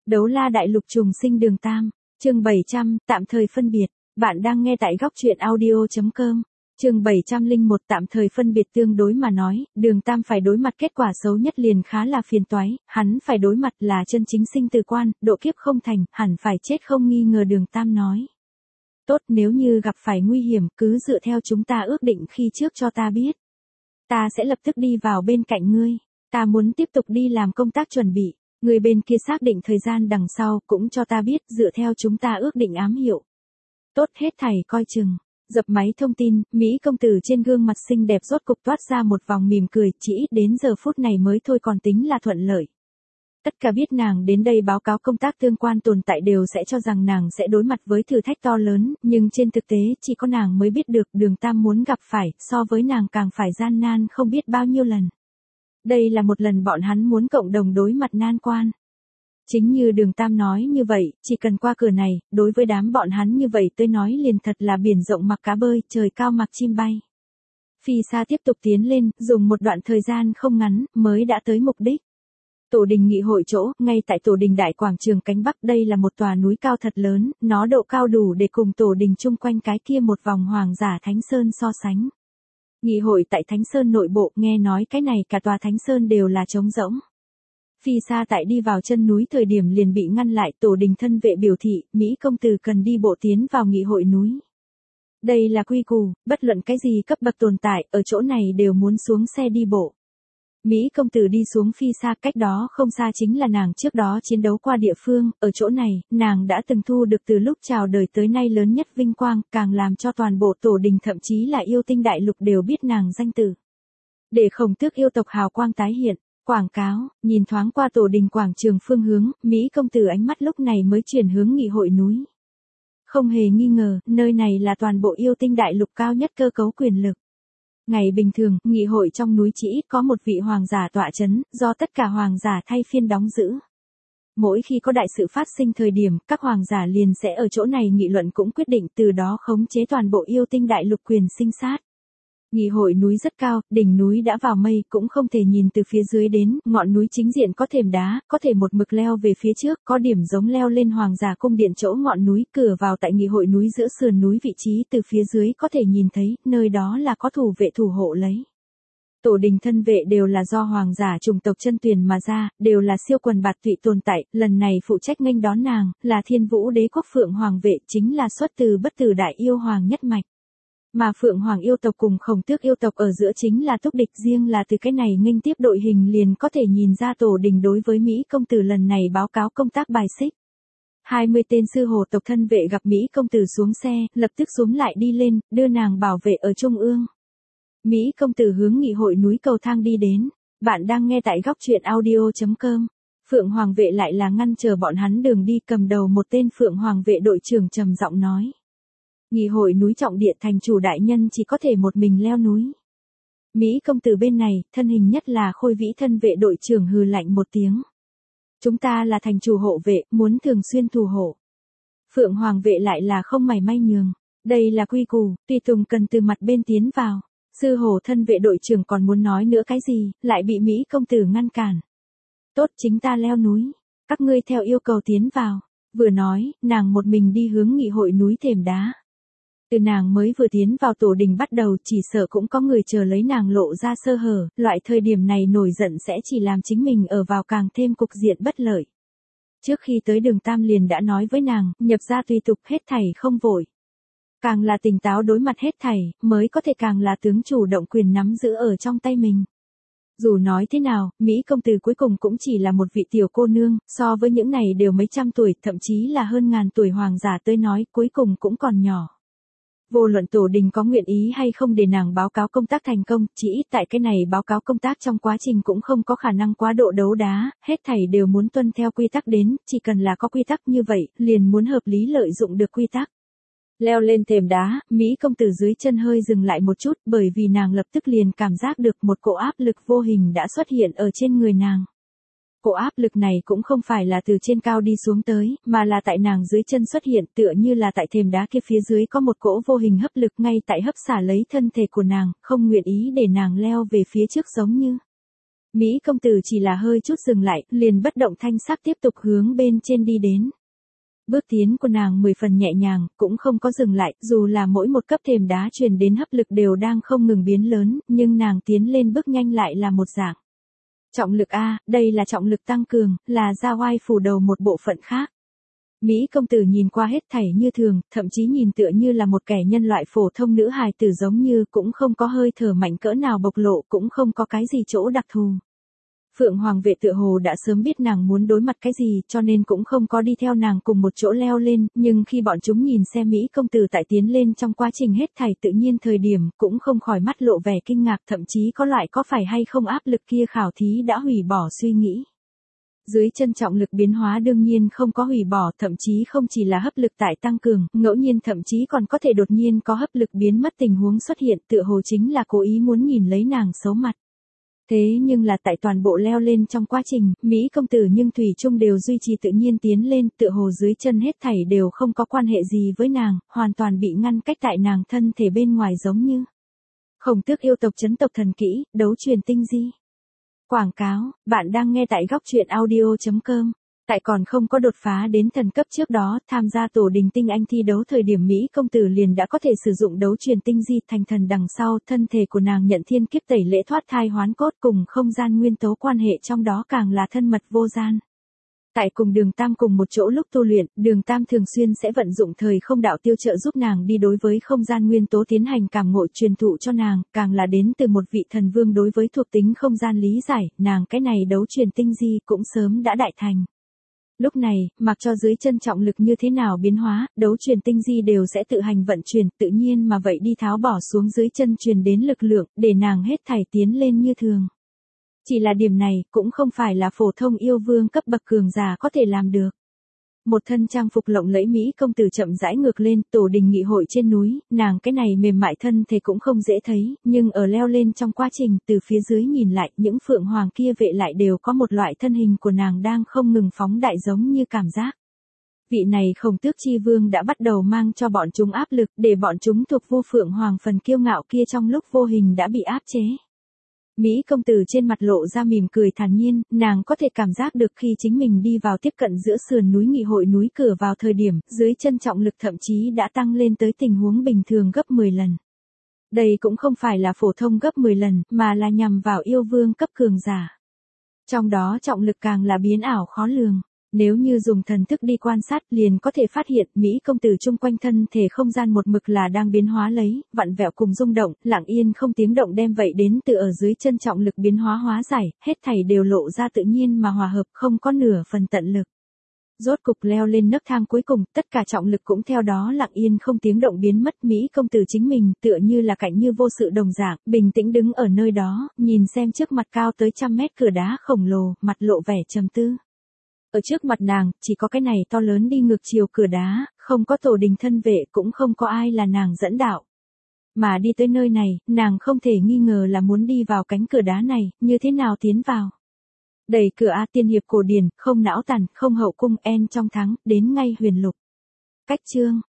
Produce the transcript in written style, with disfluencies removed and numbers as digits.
Đấu la đại lục trùng sinh đường Tam, chương 700, tạm thời phân biệt. Bạn đang nghe tại góc truyện audio.com. Chương 701 tạm thời phân biệt. Tương đối mà nói, đường Tam phải đối mặt kết quả xấu nhất liền khá là phiền toái, hắn phải đối mặt là chân chính sinh tử quan, độ kiếp không thành, hẳn phải chết không nghi ngờ. Đường Tam nói. Tốt, nếu như gặp phải nguy hiểm, cứ dựa theo chúng ta ước định khi trước cho ta biết. Ta sẽ lập tức đi vào bên cạnh ngươi. Ta muốn tiếp tục đi làm công tác chuẩn bị. Người bên kia xác định thời gian đằng sau cũng cho ta biết dựa theo chúng ta ước định ám hiệu. Tốt, hết thảy coi chừng. Dập máy thông tin, Mỹ công tử trên gương mặt xinh đẹp rốt cục toát ra một vòng mỉm cười, chỉ ít đến giờ phút này mới thôi còn tính là thuận lợi. Tất cả biết nàng đến đây báo cáo công tác tương quan tồn tại đều sẽ cho rằng nàng sẽ đối mặt với thử thách to lớn, nhưng trên thực tế chỉ có nàng mới biết được đường Tam muốn gặp phải, so với nàng càng phải gian nan không biết bao nhiêu lần. Đây là một lần bọn hắn muốn cộng đồng đối mặt nan quan. Chính như đường Tam nói như vậy, chỉ cần qua cửa này, đối với đám bọn hắn như vậy tôi nói liền thật là biển rộng mặc cá bơi, trời cao mặc chim bay. Phi xa tiếp tục tiến lên, dùng một đoạn thời gian không ngắn, mới đã tới mục đích. Tổ đình nghị hội chỗ, ngay tại tổ đình đại quảng trường cánh Bắc, đây là một tòa núi cao thật lớn, nó độ cao đủ để cùng tổ đình chung quanh cái kia một vòng hoàng giả Thánh Sơn so sánh. Nghị hội tại Thánh Sơn nội bộ, nghe nói cái này cả tòa Thánh Sơn đều là trống rỗng. Phi xa tại đi vào chân núi thời điểm liền bị ngăn lại, tổ đình thân vệ biểu thị, Mỹ công tử cần đi bộ tiến vào nghị hội núi. Đây là quy củ, bất luận cái gì cấp bậc tồn tại, ở chỗ này đều muốn xuống xe đi bộ. Mỹ công tử đi xuống phi xa, cách đó không xa chính là nàng trước đó chiến đấu qua địa phương, ở chỗ này, nàng đã từng thu được từ lúc chào đời tới nay lớn nhất vinh quang, càng làm cho toàn bộ tổ đình thậm chí là yêu tinh đại lục đều biết nàng danh từ. Để khổng tước yêu tộc hào quang tái hiện, quảng cáo, nhìn thoáng qua tổ đình quảng trường phương hướng, Mỹ công tử ánh mắt lúc này mới chuyển hướng nghị hội núi. Không hề nghi ngờ, nơi này là toàn bộ yêu tinh đại lục cao nhất cơ cấu quyền lực. Ngày bình thường, nghị hội trong núi chỉ ít có một vị hoàng giả tọa chấn, do tất cả hoàng giả thay phiên đóng giữ. Mỗi khi có đại sự phát sinh thời điểm, các hoàng giả liền sẽ ở chỗ này nghị luận cũng quyết định từ đó khống chế toàn bộ yêu tinh đại lục quyền sinh sát. Nghị hội núi rất cao, đỉnh núi đã vào mây, cũng không thể nhìn từ phía dưới đến, ngọn núi chính diện có thềm đá, có thể một mực leo về phía trước, có điểm giống leo lên hoàng giả cung điện chỗ ngọn núi, cửa vào tại nghị hội núi giữa sườn núi vị trí từ phía dưới có thể nhìn thấy, nơi đó là có thủ vệ thủ hộ lấy. Tổ đình thân vệ đều là do hoàng giả chủng tộc chân tuyền mà ra, đều là siêu quần bạt tụy tồn tại, lần này phụ trách nghênh đón nàng, là Thiên Vũ Đế quốc Phượng Hoàng vệ, chính là xuất từ bất tử đại yêu hoàng nhất mạch. Mà Phượng Hoàng yêu tộc cùng Khổng Tước yêu tộc ở giữa chính là túc địch, riêng là từ cái này nghênh tiếp đội hình liền có thể nhìn ra tổ đình đối với Mỹ công tử lần này báo cáo công tác bài xích. 20 tên sư hồ tộc thân vệ gặp Mỹ công tử xuống xe, lập tức xuống lại đi lên, đưa nàng bảo vệ ở trung ương. Mỹ công tử hướng nghị hội núi cầu thang đi đến. Bạn đang nghe tại góc truyện audio.com. Phượng Hoàng vệ lại là ngăn chờ bọn hắn đường đi, cầm đầu một tên Phượng Hoàng vệ đội trưởng trầm giọng nói. Nghị hội núi trọng địa, thành chủ đại nhân chỉ có thể một mình leo núi. Mỹ công tử bên này, thân hình nhất là Khôi Vĩ thân vệ đội trưởng hừ lạnh một tiếng. Chúng ta là thành chủ hộ vệ, muốn thường xuyên thủ hộ. Phượng Hoàng vệ lại là không mảy may nhường. Đây là quy củ, tùy tùng cần từ mặt bên tiến vào. Sư hổ thân vệ đội trưởng còn muốn nói nữa cái gì, lại bị Mỹ công tử ngăn cản. Tốt, chính ta leo núi. Các ngươi theo yêu cầu tiến vào. Vừa nói, nàng một mình đi hướng nghị hội núi thềm đá. Từ nàng mới vừa tiến vào tổ đình bắt đầu, chỉ sợ cũng có người chờ lấy nàng lộ ra sơ hở, loại thời điểm này nổi giận sẽ chỉ làm chính mình ở vào càng thêm cục diện bất lợi. Trước khi tới đường Tam liền đã nói với nàng, nhập ra tùy tục, hết thảy không vội. Càng là tỉnh táo đối mặt hết thảy, mới có thể càng là tướng chủ động quyền nắm giữ ở trong tay mình. Dù nói thế nào, Mỹ công tử cuối cùng cũng chỉ là một vị tiểu cô nương, so với những này đều mấy trăm tuổi, thậm chí là hơn ngàn tuổi hoàng giả tới nói, cuối cùng cũng còn nhỏ. Vô luận tổ đình có nguyện ý hay không để nàng báo cáo công tác thành công, chỉ ít tại cái này báo cáo công tác trong quá trình cũng không có khả năng quá độ đấu đá, hết thảy đều muốn tuân theo quy tắc đến, chỉ cần là có quy tắc như vậy, liền muốn hợp lý lợi dụng được quy tắc. Leo lên thềm đá, Mỹ công tử dưới chân hơi dừng lại một chút, bởi vì nàng lập tức liền cảm giác được một cỗ áp lực vô hình đã xuất hiện ở trên người nàng. Cỗ áp lực này cũng không phải là từ trên cao đi xuống tới, mà là tại nàng dưới chân xuất hiện, tựa như là tại thềm đá kia phía dưới có một cỗ vô hình hấp lực ngay tại hấp xả lấy thân thể của nàng, không nguyện ý để nàng leo về phía trước giống như. Mỹ công tử chỉ là hơi chút dừng lại, liền bất động thanh sắc tiếp tục hướng bên trên đi đến. Bước tiến của nàng 10 phần nhẹ nhàng, cũng không có dừng lại, dù là mỗi một cấp thềm đá truyền đến hấp lực đều đang không ngừng biến lớn, nhưng nàng tiến lên bước nhanh lại là một dạng. Trọng lực A, đây là trọng lực tăng cường, là ra oai phủ đầu một bộ phận khác. Mỹ công tử nhìn qua hết thảy như thường, thậm chí nhìn tựa như là một kẻ nhân loại phổ thông nữ hài tử giống như cũng không có hơi thở mạnh cỡ nào bộc lộ, cũng không có cái gì chỗ đặc thù. Phượng Hoàng vệ tựa hồ đã sớm biết nàng muốn đối mặt cái gì cho nên cũng không có đi theo nàng cùng một chỗ leo lên, nhưng khi bọn chúng nhìn xem Mỹ công tử tại tiến lên trong quá trình hết thảy tự nhiên thời điểm cũng không khỏi mắt lộ vẻ kinh ngạc, thậm chí có loại có phải hay không áp lực kia khảo thí đã hủy bỏ suy nghĩ. Dưới chân trọng lực biến hóa đương nhiên không có hủy bỏ, thậm chí không chỉ là hấp lực tại tăng cường, ngẫu nhiên thậm chí còn có thể đột nhiên có hấp lực biến mất tình huống xuất hiện, tựa hồ chính là cố ý muốn nhìn lấy nàng xấu mặt. Thế nhưng là tại toàn bộ leo lên trong quá trình, Mỹ công tử nhưng thủy chung đều duy trì tự nhiên tiến lên, tựa hồ dưới chân hết thảy đều không có quan hệ gì với nàng, hoàn toàn bị ngăn cách tại nàng thân thể bên ngoài giống như. Khổng Tước yêu tộc chấn tộc thần kỹ, đấu truyền tinh di. Quảng cáo, bạn đang nghe tại góc truyện audio.com. Tại còn không có đột phá đến thần cấp trước đó, tham gia tổ đình tinh anh thi đấu thời điểm Mỹ công tử liền đã có thể sử dụng đấu truyền tinh di thành thần đằng sau, thân thể của nàng nhận thiên kiếp tẩy lễ thoát thai hoán cốt cùng không gian nguyên tố quan hệ trong đó càng là thân mật vô gian. Tại cùng Đường Tam cùng một chỗ lúc tu luyện, Đường Tam thường xuyên sẽ vận dụng thời không đạo tiêu trợ giúp nàng đi đối với không gian nguyên tố tiến hành cảm ngộ truyền thụ cho nàng, càng là đến từ một vị thần vương đối với thuộc tính không gian lý giải, nàng cái này đấu truyền tinh di cũng sớm đã đại thành. Lúc này, mặc cho dưới chân trọng lực như thế nào biến hóa, đấu truyền tinh di đều sẽ tự hành vận chuyển, tự nhiên mà vậy đi tháo bỏ xuống dưới chân truyền đến lực lượng, để nàng hết thảy tiến lên như thường. Chỉ là điểm này, cũng không phải là phổ thông yêu vương cấp bậc cường giả có thể làm được. Một thân trang phục lộng lẫy Mỹ công tử chậm rãi ngược lên, tổ đình nghị hội trên núi, nàng cái này mềm mại thân thể cũng không dễ thấy, nhưng ở leo lên trong quá trình, từ phía dưới nhìn lại, những phượng hoàng kia vệ lại đều có một loại thân hình của nàng đang không ngừng phóng đại giống như cảm giác. Vị này Khổng Tước chi vương đã bắt đầu mang cho bọn chúng áp lực, để bọn chúng thuộc vô phượng hoàng phần kiêu ngạo kia trong lúc vô hình đã bị áp chế. Mỹ công tử trên mặt lộ ra mỉm cười thản nhiên, nàng có thể cảm giác được khi chính mình đi vào tiếp cận giữa sườn núi nghị hội núi cửa vào thời điểm, dưới chân trọng lực thậm chí đã tăng lên tới tình huống bình thường gấp 10 lần. Đây cũng không phải là phổ thông gấp 10 lần, mà là nhằm vào yêu vương cấp cường giả. Trong đó trọng lực càng là biến ảo khó lường. Nếu như dùng thần thức đi quan sát liền có thể phát hiện Mỹ công tử chung quanh thân thể không gian một mực là đang biến hóa lấy, vặn vẹo cùng rung động, lặng yên không tiếng động đem vậy đến từ ở dưới chân trọng lực biến hóa hóa giải, hết thảy đều lộ ra tự nhiên mà hòa hợp, không có nửa phần tận lực. Rốt cục leo lên nấc thang cuối cùng, tất cả trọng lực cũng theo đó lặng yên không tiếng động biến mất, Mỹ công tử chính mình tựa như là cảnh như vô sự đồng dạng, bình tĩnh đứng ở nơi đó, nhìn xem trước mặt cao tới 100 mét cửa đá khổng lồ, mặt lộ vẻ trầm tư. Ở trước mặt nàng, chỉ có cái này to lớn đi ngược chiều cửa đá, không có tổ đình thân vệ, cũng không có ai là nàng dẫn đạo. Mà đi tới nơi này, nàng không thể nghi ngờ là muốn đi vào cánh cửa đá này, như thế nào tiến vào. Đẩy cửa A tiên hiệp cổ điển, không não tàn, không hậu cung en trong thắng, đến ngay huyền lục. Cách chương,